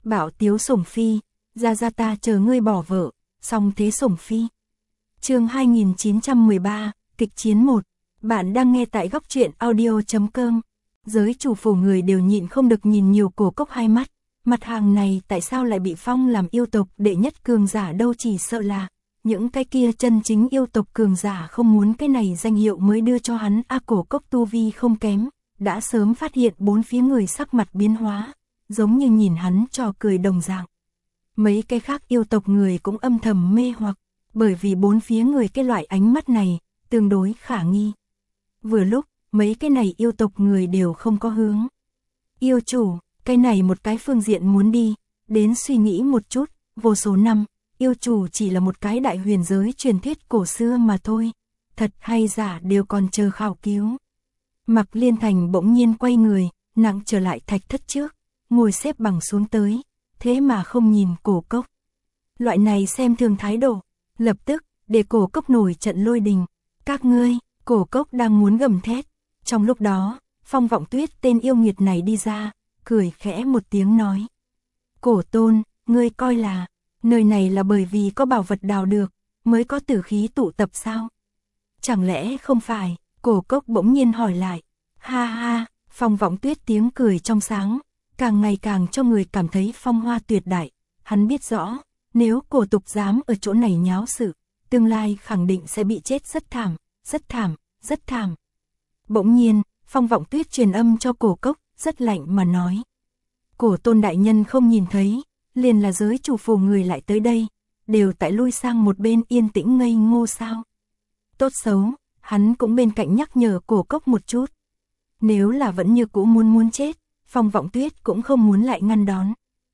Bạo tiếu sủng phi, ra ta chờ ngươi bỏ vợ, song thế sủng phi. Chương 2913, kịch chiến 1. Bạn đang nghe tại góc truyện audio.com. Giới chủ phủ người đều nhịn không được nhìn nhiều Cổ Cốc hai mắt. Mặt hàng này tại sao lại bị phong làm yêu tộc đệ nhất cường giả đâu, chỉ sợ là những cái kia chân chính yêu tộc cường giả không muốn cái này danh hiệu mới đưa cho hắn. Cổ Cốc tu vi không kém, đã sớm phát hiện bốn phía người sắc mặt biến hóa, giống như nhìn hắn trò cười đồng dạng. Mấy cái khác yêu tộc người cũng âm thầm mê hoặc, bởi vì bốn phía người cái loại ánh mắt này tương đối khả nghi. Vừa lúc, mấy cái này yêu tộc người đều không có hướng. Yêu chủ, cái này một cái phương diện muốn đi, đến suy nghĩ một chút, vô số năm, yêu chủ chỉ là một cái đại huyền giới truyền thuyết cổ xưa mà thôi, thật hay giả đều còn chờ khảo cứu. Mạc Liên Thành bỗng nhiên quay người, nặng trở lại thạch thất trước, ngồi xếp bằng xuống tới, thế mà không nhìn Cổ Cốc. Loại này xem thường thái độ, lập tức, để Cổ Cốc nổi trận lôi đình. Các ngươi, Cổ Cốc đang muốn gầm thét. Trong lúc đó, Phong Vọng Tuyết tên yêu nghiệt này đi ra, cười khẽ một tiếng nói. Cổ tôn, ngươi coi là, nơi này là bởi vì có bảo vật đào được, mới có tử khí tụ tập sao? Chẳng lẽ không phải? Cổ Cốc bỗng nhiên hỏi lại. Ha ha, Phong Vọng Tuyết tiếng cười trong sáng, càng ngày càng cho người cảm thấy phong hoa tuyệt đại. Hắn biết rõ, nếu Cổ tục dám ở chỗ này nháo sự, tương lai khẳng định sẽ bị chết rất thảm, rất thảm, rất thảm. Bỗng nhiên, Phong Vọng Tuyết truyền âm cho Cổ Cốc, rất lạnh mà nói. Cổ tôn đại nhân không nhìn thấy, liền là giới chủ phủ người lại tới đây, đều tại lui sang một bên yên tĩnh ngây ngô sao. Tốt xấu, hắn cũng bên cạnh nhắc nhở Cổ Cốc một chút. Nếu là vẫn như cũ muốn chết, Phong Vọng Tuyết cũng không muốn lại ngăn đón.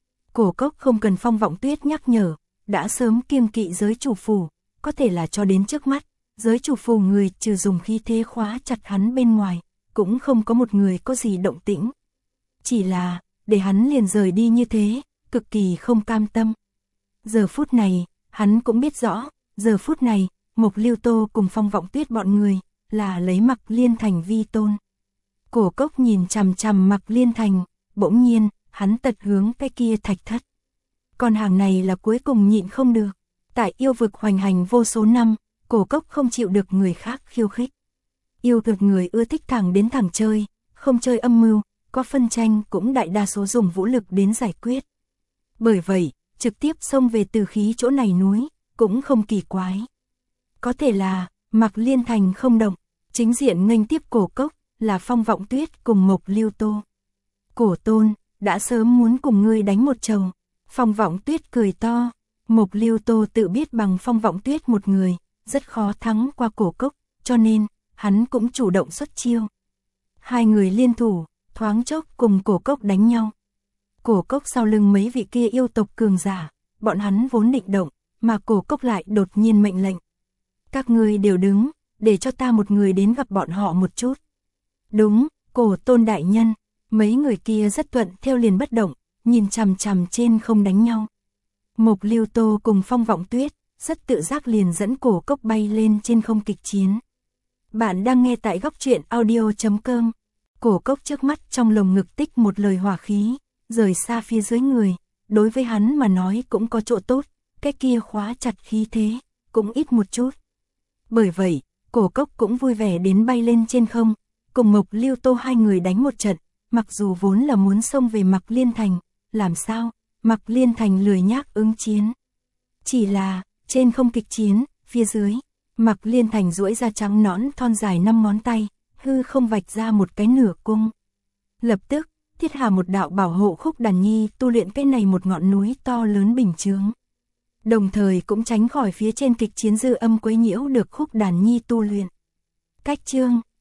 Cổ Cốc không cần Phong Vọng Tuyết nhắc nhở, đã sớm kiêng kỵ giới chủ phủ, có thể là cho đến trước mắt, giới chủ phủ người trừ dùng khí thế khóa chặt hắn bên ngoài, cũng không có một người có gì động tĩnh. Chỉ là, để hắn liền rời đi như thế, cực kỳ không cam tâm. Giờ phút này, hắn cũng biết rõ, giờ phút này, Mộc Lưu Tô cùng Phong Vọng Tuyết bọn người, là lấy Mạc Liên Thành vi tôn. Cổ Cốc nhìn chằm chằm Mạc Liên Thành, bỗng nhiên, hắn tật hướng cái kia thạch thất. Con hàng này là cuối cùng nhịn không được. Tại yêu vực hoành hành vô số năm, Cổ Cốc không chịu được người khác khiêu khích. Yêu vực người ưa thích thẳng đến thẳng chơi, không chơi âm mưu, có phân tranh cũng đại đa số dùng vũ lực đến giải quyết. Bởi vậy, trực tiếp xông về Tử Khí chỗ này núi, cũng không kỳ quái. Có thể là, Mạc Liên Thành không động, chính diện nghênh tiếp Cổ Cốc, là Phong Vọng Tuyết cùng Mộc Lưu Tô. Cổ tôn, đã sớm muốn cùng ngươi đánh một chầu. Phong Vọng Tuyết cười to, Mộc Lưu Tô tự biết bằng Phong Vọng Tuyết một người, rất khó thắng qua Cổ Cốc, cho nên, hắn cũng chủ động xuất chiêu. Hai người liên thủ, thoáng chốc cùng Cổ Cốc đánh nhau. Cổ Cốc sau lưng mấy vị kia yêu tộc cường giả, bọn hắn vốn định động, mà Cổ Cốc lại đột nhiên mệnh lệnh. Các ngươi đều đứng, để cho ta một người đến gặp bọn họ một chút. Đúng, Cổ tôn đại nhân, mấy người kia rất thuận theo liền bất động, nhìn chằm chằm trên không đánh nhau. Mộc Lưu Tô cùng Phong Vọng Tuyết, rất tự giác liền dẫn Cổ Cốc bay lên trên không kịch chiến. Bạn đang nghe tại góc truyện audio.com. Cổ Cốc trước mắt trong lồng ngực tích một lời hỏa khí, rời xa phía dưới người, đối với hắn mà nói cũng có chỗ tốt, cái kia khóa chặt khí thế, cũng ít một chút. Bởi vậy, Cổ Cốc cũng vui vẻ đến bay lên trên không, cùng Mộc Lưu Tô hai người đánh một trận, mặc dù vốn là muốn xông về Mạc Liên Thành, làm sao, Mạc Liên Thành lười nhác ứng chiến. Chỉ là, trên không kịch chiến, phía dưới, Mạc Liên Thành duỗi ra trắng nõn thon dài 5 ngón tay, hư không vạch ra một cái nửa cung. Lập tức, thiết hạ một đạo bảo hộ Khúc Đàn Nhi tu luyện cái này một ngọn núi to lớn bình chướng. Đồng thời cũng tránh khỏi phía trên kịch chiến dư âm quấy nhiễu được Khúc Đàn Nhi tu luyện. Cách chương